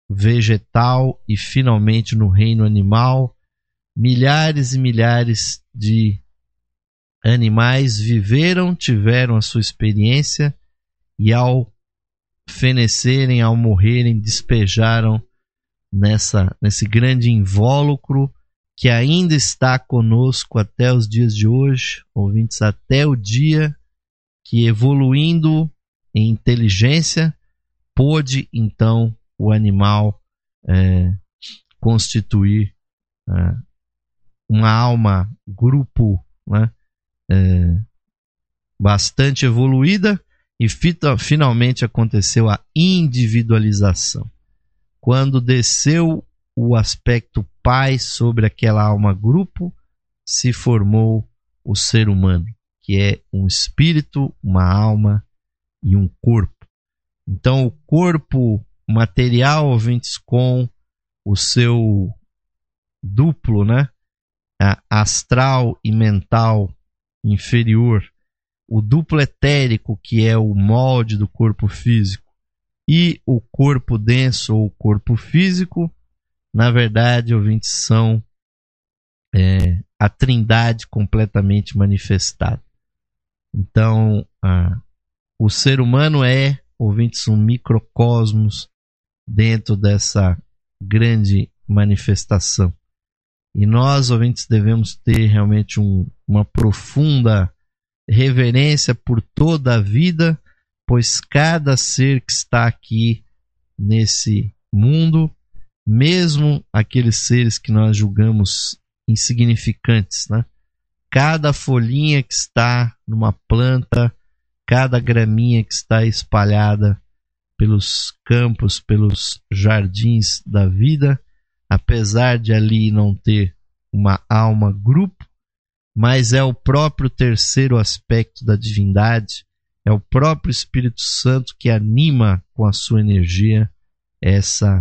A: vegetal e finalmente no reino animal. Milhares e milhares de animais viveram, tiveram a sua experiência e ao fenecerem, ao morrerem, despejaram nessa, nesse grande invólucro que ainda está conosco até os dias de hoje, ouvintes, até o dia que, evoluindo em inteligência, pôde então o animal é, constituir é, uma alma, grupo, né, é, bastante evoluída, e fita, finalmente aconteceu a individualização. Quando desceu o aspecto pai sobre aquela alma grupo, se formou o ser humano, que é um espírito, uma alma e um corpo. Então o corpo material, ouvintes, com o seu duplo, né, a astral e mental inferior, o duplo etérico, que é o molde do corpo físico, e o corpo denso ou corpo físico, na verdade, ouvintes, são é, a trindade completamente manifestada. Então, a, o ser humano é, ouvintes, um microcosmos dentro dessa grande manifestação. E nós, ouvintes, devemos ter realmente um, uma profunda reverência por toda a vida, pois cada ser que está aqui nesse mundo, mesmo aqueles seres que nós julgamos insignificantes, né? Cada folhinha que está numa planta, cada graminha que está espalhada pelos campos, pelos jardins da vida, apesar de ali não ter uma alma grupo, mas é o próprio terceiro aspecto da divindade, é o próprio Espírito Santo que anima com a sua energia essa,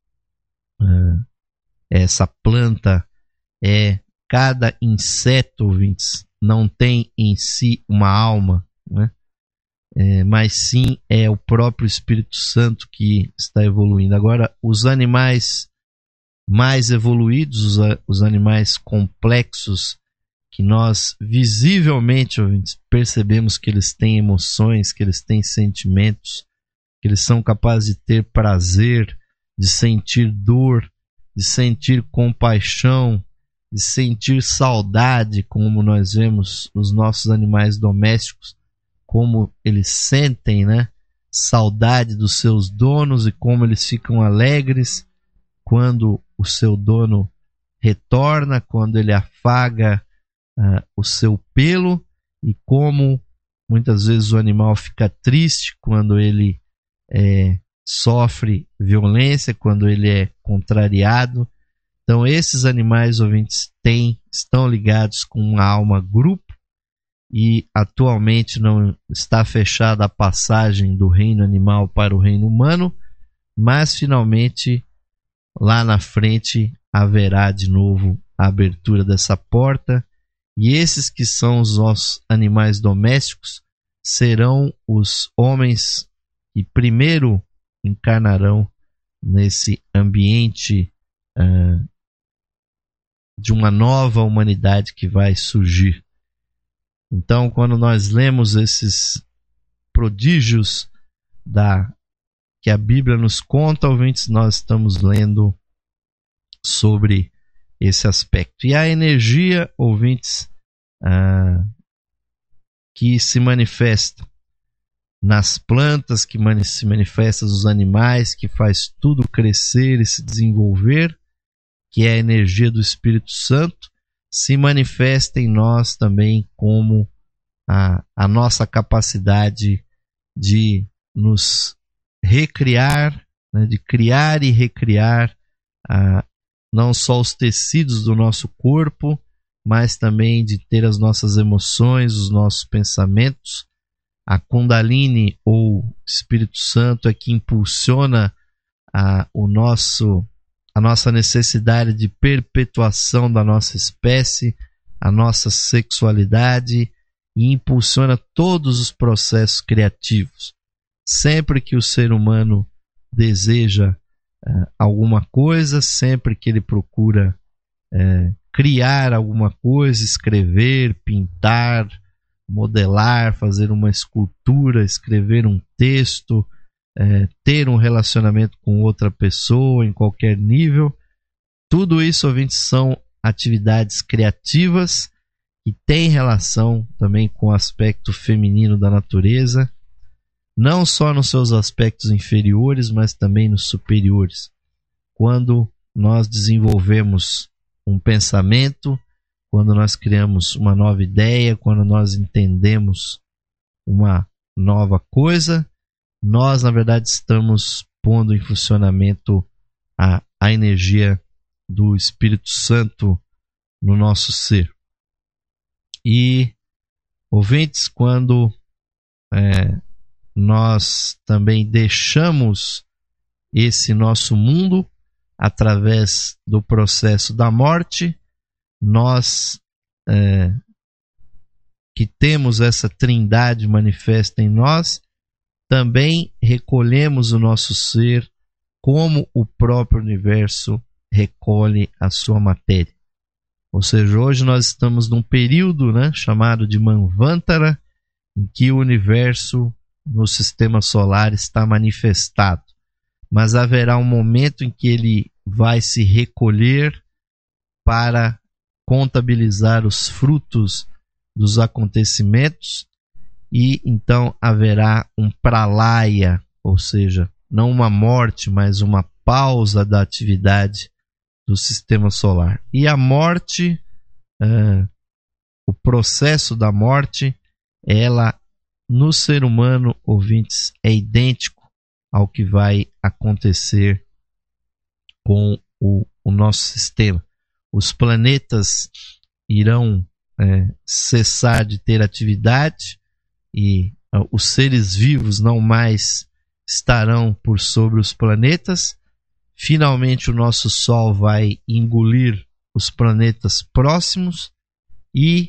A: uh, essa planta. É cada inseto, ouvintes, não tem em si uma alma, né? É, mas sim é o próprio Espírito Santo que está evoluindo. Agora, os animais mais evoluídos, os, os animais complexos, que nós visivelmente, ouvintes, percebemos que eles têm emoções, que eles têm sentimentos, que eles são capazes de ter prazer, de sentir dor, de sentir compaixão, de sentir saudade, como nós vemos os nossos animais domésticos, como eles sentem, né, saudade dos seus donos e como eles ficam alegres quando o seu dono retorna, quando ele afaga uh, o seu pelo, e como muitas vezes o animal fica triste quando ele é, sofre violência, quando ele é contrariado. Então esses animais, ouvintes, têm, estão ligados com uma alma grupo, e atualmente não está fechada a passagem do reino animal para o reino humano, mas finalmente lá na frente haverá de novo a abertura dessa porta, e esses que são os nossos animais domésticos serão os homens que primeiro encarnarão nesse ambiente uh, de uma nova humanidade que vai surgir. Então, quando nós lemos esses prodígios da, que a Bíblia nos conta, ouvintes, nós estamos lendo sobre esse aspecto. E a energia, ouvintes, ah, que se manifesta nas plantas, que mani- se manifesta nos animais, que faz tudo crescer e se desenvolver, que é a energia do Espírito Santo, se manifesta em nós também como a, a nossa capacidade de nos recriar, né, de criar e recriar a, não só os tecidos do nosso corpo, mas também de ter as nossas emoções, os nossos pensamentos. A Kundalini, ou Espírito Santo, é que impulsiona a, o nosso, a nossa necessidade de perpetuação da nossa espécie, a nossa sexualidade, e impulsiona todos os processos criativos. Sempre que o ser humano deseja uh, alguma coisa, sempre que ele procura uh, criar alguma coisa, escrever, pintar, modelar, fazer uma escultura, escrever um texto, uh, ter um relacionamento com outra pessoa em qualquer nível, tudo isso, ouvintes, são atividades criativas que têm relação também com o aspecto feminino da natureza, não só nos seus aspectos inferiores, mas também nos superiores. Quando nós desenvolvemos um pensamento, quando nós criamos uma nova ideia, quando nós entendemos uma nova coisa, nós, na verdade, estamos pondo em funcionamento a, a energia do Espírito Santo no nosso ser. E, ouvintes, quando é, nós também deixamos esse nosso mundo através do processo da morte, nós é, que temos essa trindade manifesta em nós, também recolhemos o nosso ser como o próprio universo recolhe a sua matéria. Ou seja, hoje nós estamos num período, né, chamado de Manvantara, em que o universo no sistema solar está manifestado. Mas haverá um momento em que ele vai se recolher para contabilizar os frutos dos acontecimentos, e então haverá um pralaya, ou seja, não uma morte, mas uma pausa da atividade do sistema solar. E a morte, uh, o processo da morte, ela no ser humano, ouvintes, é idêntico ao que vai acontecer com o, o nosso sistema. Os planetas irão é, cessar de ter atividade e uh, os seres vivos não mais estarão por sobre os planetas. Finalmente o nosso Sol vai engolir os planetas próximos e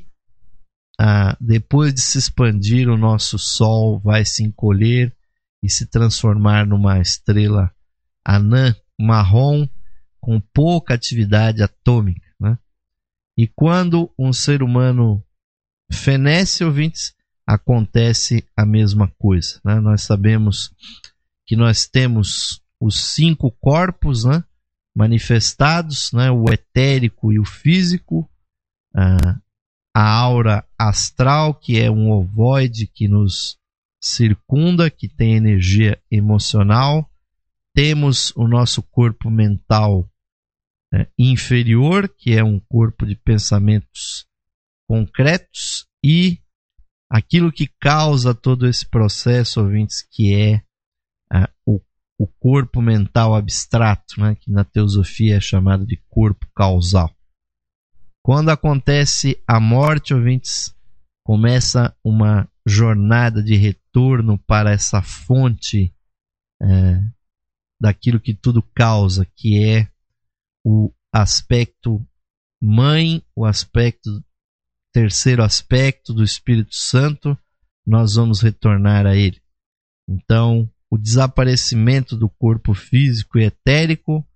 A: ah, depois de se expandir, o nosso Sol vai se encolher e se transformar numa estrela anã marrom com pouca atividade atômica, né? E quando um ser humano fenece, ouvintes, acontece a mesma coisa, né? Nós sabemos que nós temos os cinco corpos, né, manifestados, né, o etérico e o físico, a, a aura astral, que é um ovoide que nos circunda, que tem energia emocional. Temos o nosso corpo mental é, inferior, que é um corpo de pensamentos concretos, e aquilo que causa todo esse processo, ouvintes, que é uh, o, o corpo mental abstrato, né, que na teosofia é chamado de corpo causal. Quando acontece a morte, ouvintes, começa uma jornada de retorno para essa fonte uh, daquilo que tudo causa, que é o aspecto mãe, o aspecto terceiro aspecto do Espírito Santo. Nós vamos retornar a ele. Então, o desaparecimento do corpo físico e etérico,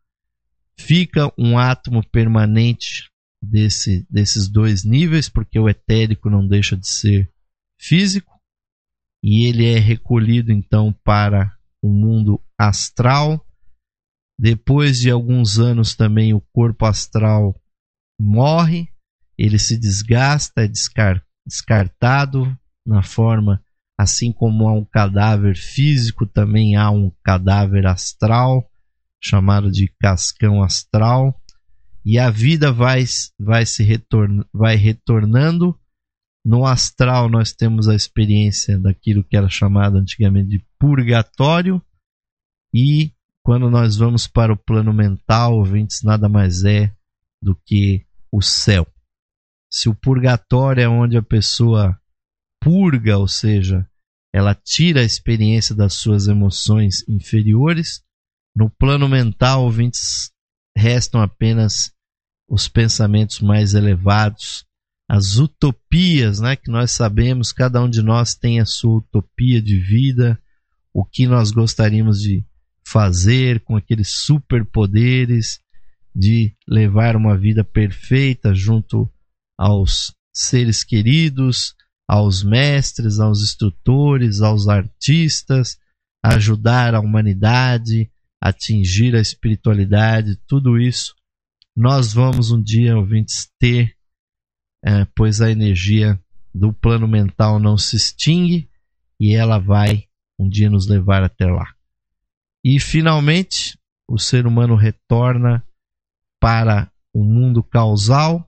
A: fica um átomo permanente desse, desses dois níveis, porque o etérico não deixa de ser físico, e ele é recolhido então para o mundo astral. Depois de alguns anos também o corpo astral morre, ele se desgasta, é descar- descartado na forma, assim como há um cadáver físico, também há um cadáver astral, chamado de cascão astral, e a vida vai, vai, se retorn- vai retornando. No astral nós temos a experiência daquilo que era chamado antigamente de purgatório, e quando nós vamos para o plano mental, ouvintes, nada mais é do que o céu. Se o purgatório é onde a pessoa purga, ou seja, ela tira a experiência das suas emoções inferiores, no plano mental, ouvintes, restam apenas os pensamentos mais elevados, as utopias, né, que nós sabemos, cada um de nós tem a sua utopia de vida, o que nós gostaríamos de fazer com aqueles superpoderes, de levar uma vida perfeita junto aos seres queridos, aos mestres, aos instrutores, aos artistas, ajudar a humanidade, atingir a espiritualidade, tudo isso nós vamos um dia, ouvintes, ter, é, pois a energia do plano mental não se extingue e ela vai um dia nos levar até lá. E finalmente o ser humano retorna para o mundo causal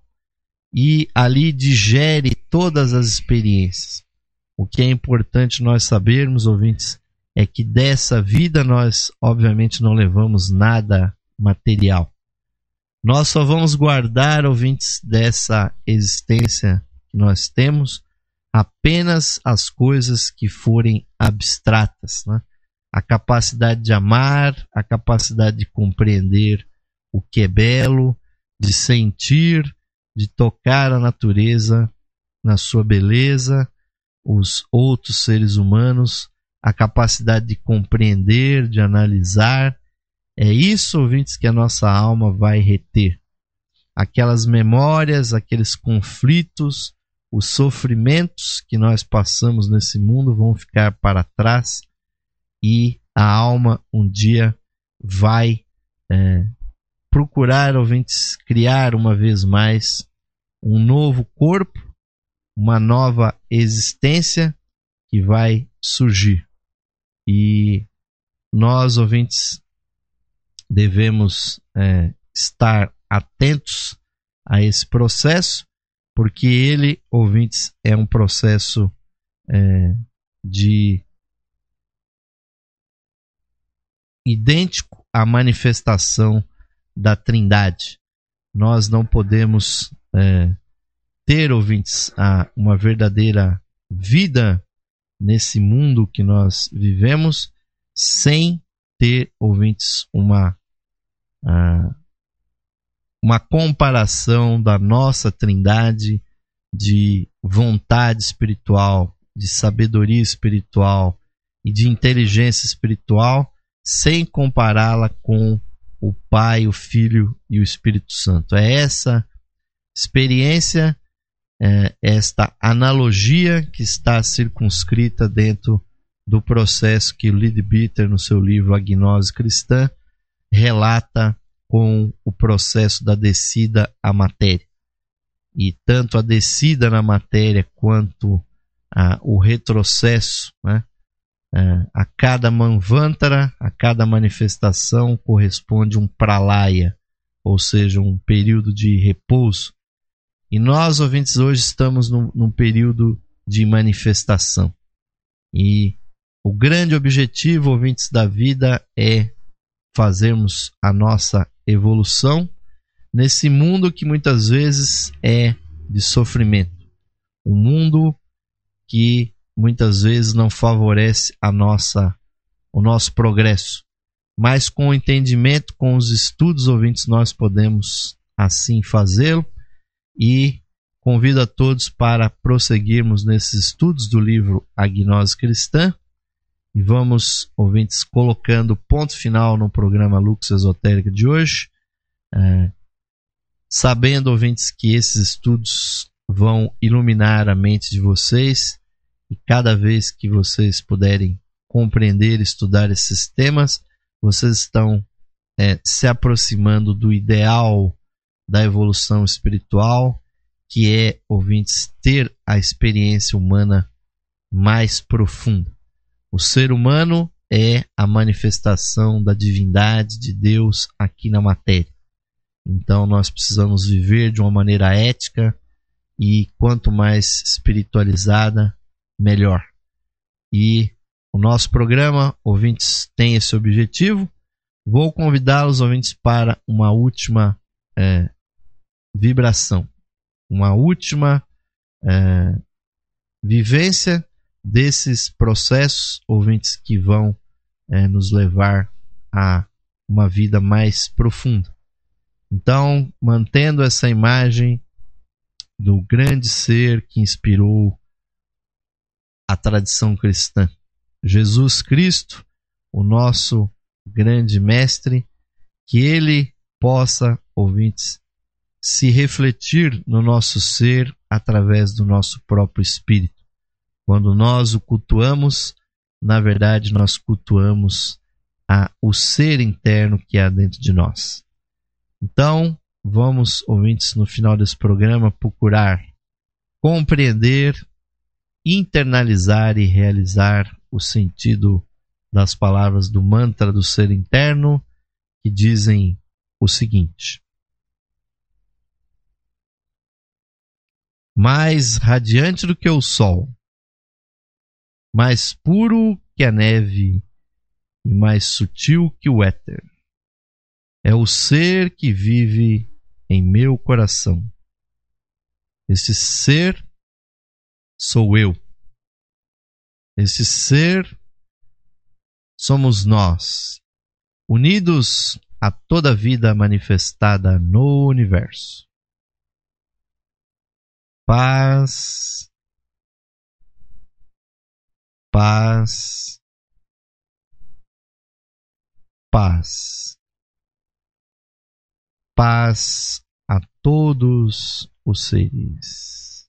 A: e ali digere todas as experiências. O que é importante nós sabermos, ouvintes, é que dessa vida nós obviamente não levamos nada material. Nós só vamos guardar, ouvintes, dessa existência que nós temos apenas as coisas que forem abstratas, né? A capacidade de amar, a capacidade de compreender o que é belo, de sentir, de tocar a natureza na sua beleza, os outros seres humanos, a capacidade de compreender, de analisar. É isso, ouvintes, que a nossa alma vai reter. Aquelas memórias, aqueles conflitos, os sofrimentos que nós passamos nesse mundo vão ficar para trás e a alma um dia vai é, procurar, ouvintes, criar uma vez mais um novo corpo, uma nova existência que vai surgir. E nós, ouvintes, devemos é, estar atentos a esse processo, porque ele, ouvintes, é um processo é, de idêntico à manifestação da Trindade. Nós não podemos é, ter, ouvintes, a, uma verdadeira vida nesse mundo que nós vivemos sem ter, ouvintes, uma, a, uma comparação da nossa Trindade de vontade espiritual, de sabedoria espiritual e de inteligência espiritual, sem compará-la com o Pai, o Filho e o Espírito Santo. É essa experiência, é esta analogia que está circunscrita dentro do processo que Leadbeater, no seu livro A Gnose Cristã, relata com o processo da descida à matéria. E tanto a descida na matéria quanto a, o retrocesso, né? É, a cada manvantara, a cada manifestação corresponde um pralaya, ou seja, um período de repouso. E nós, ouvintes, hoje estamos num, num período de manifestação. E o grande objetivo, ouvintes, da vida é fazermos a nossa evolução nesse mundo que muitas vezes é de sofrimento. Um mundo que muitas vezes não favorece a nossa, o nosso progresso. Mas com o entendimento, com os estudos, ouvintes, nós podemos assim fazê-lo. E convido a todos para prosseguirmos nesses estudos do livro A Gnose Cristã. E vamos, ouvintes, colocando ponto final no programa Lux Esotérica de hoje. É, sabendo, ouvintes, que esses estudos vão iluminar a mente de vocês. E cada vez que vocês puderem compreender e estudar esses temas, vocês estão é, se aproximando do ideal da evolução espiritual, que é, ouvintes, ter a experiência humana mais profunda. O ser humano é a manifestação da divindade de Deus aqui na matéria. Então nós precisamos viver de uma maneira ética e quanto mais espiritualizada, melhor. E o nosso programa, ouvintes, tem esse objetivo. Vou convidá-los, ouvintes, para uma última é, vibração, uma última é, vivência desses processos, ouvintes, que vão é, nos levar a uma vida mais profunda. Então, mantendo essa imagem do grande ser que inspirou a tradição cristã, Jesus Cristo, o nosso grande mestre, que ele possa, ouvintes, se refletir no nosso ser através do nosso próprio espírito. Quando nós o cultuamos, na verdade nós cultuamos a, o ser interno que há dentro de nós. Então, vamos, ouvintes, no final desse programa procurar compreender, internalizar e realizar o sentido das palavras do mantra do ser interno, que dizem o seguinte: mais radiante do que o sol, mais puro que a neve e mais sutil que o éter, é o ser que vive em meu coração. Esse ser sou eu. Esse ser somos nós, unidos a toda a vida manifestada no universo. Paz. Paz. Paz. Paz a todos os seres.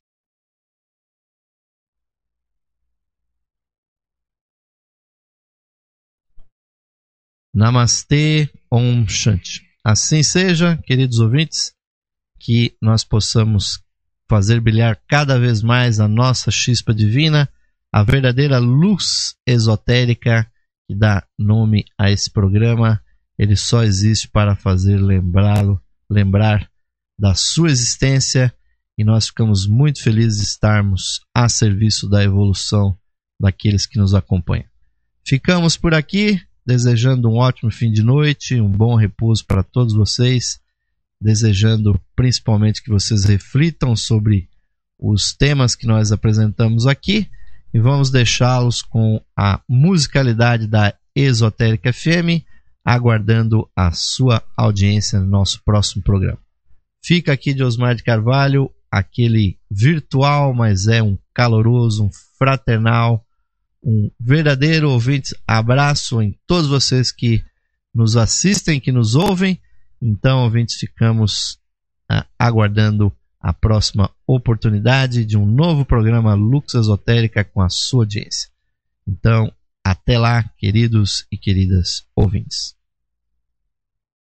A: Namastê, Om Shanti. Assim seja, queridos ouvintes, que nós possamos fazer brilhar cada vez mais a nossa chispa divina, a verdadeira luz esotérica que dá nome a esse programa. Ele só existe para fazer lembrá-lo, lembrar da sua existência, e nós ficamos muito felizes de estarmos a serviço da evolução daqueles que nos acompanham. Ficamos por aqui, desejando um ótimo fim de noite, um bom repouso para todos vocês, desejando principalmente que vocês reflitam sobre os temas que nós apresentamos aqui, e vamos deixá-los com a musicalidade da Esotérica F M, aguardando a sua audiência no nosso próximo programa. Fica aqui de Osmar de Carvalho, aquele virtual, mas é um caloroso, um fraternal, um verdadeiro ouvinte abraço em todos vocês que nos assistem, que nos ouvem. Então, ouvintes, ficamos ah, aguardando a próxima oportunidade de um novo programa Lux Esotérica com a sua audiência. Então, até lá, queridos e queridas ouvintes.